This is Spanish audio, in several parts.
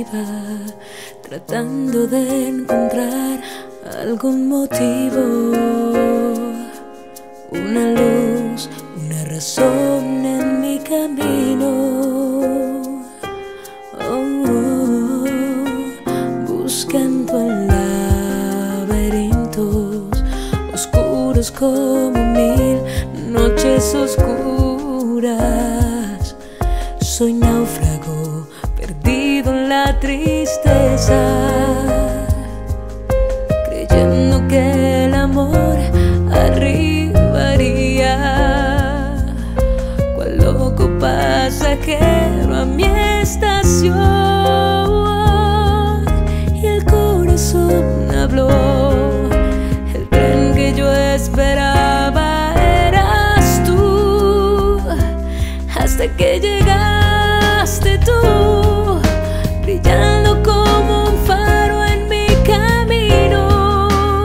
iba tratando de encontrar algún motivo, una luz, una razón en mi camino. Buscando en laberintos oscuros como 1000 noches oscuras. Soy náufrago perdido en la tristeza, creyendo que el amor arribaría, cual loco pasajero a mi estación. Y el corazón habló, el tren que yo esperaba eras tú, hasta que llegaste tú, brillando como un faro en mi camino,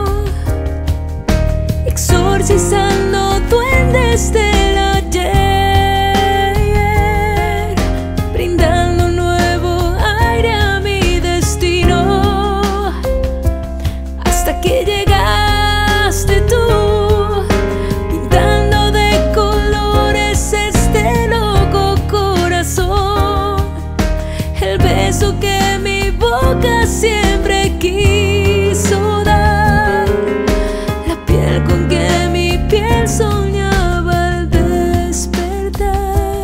exorcizando duendes del ayer, brindando nuevo aire a mi destino, hasta que llegaste tú, pintando de colores este loco corazón, el beso que mi boca siempre quiso dar, la piel con que mi piel soñaba al despertar.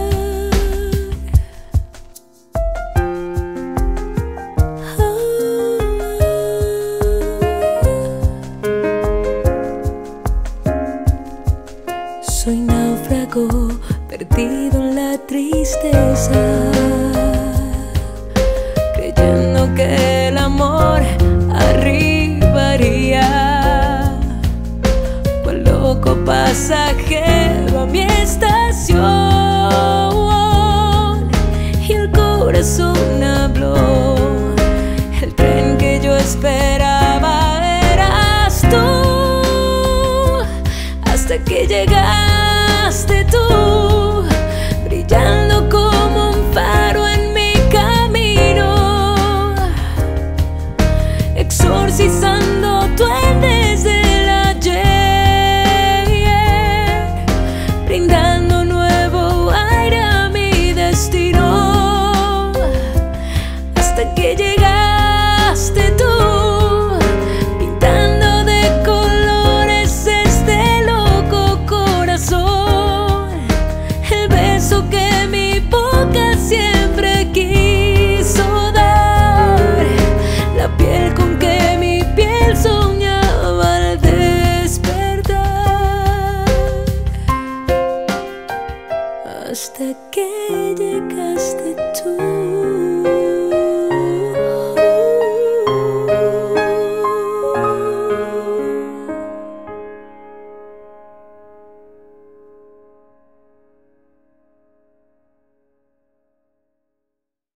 Soy náufrago perdido en la tristeza, creyendo que el amor arribaría, cual loco pasajero a mi estación. Y el corazón habló, el tren que yo esperaba eras tú, hasta que llegaste tú,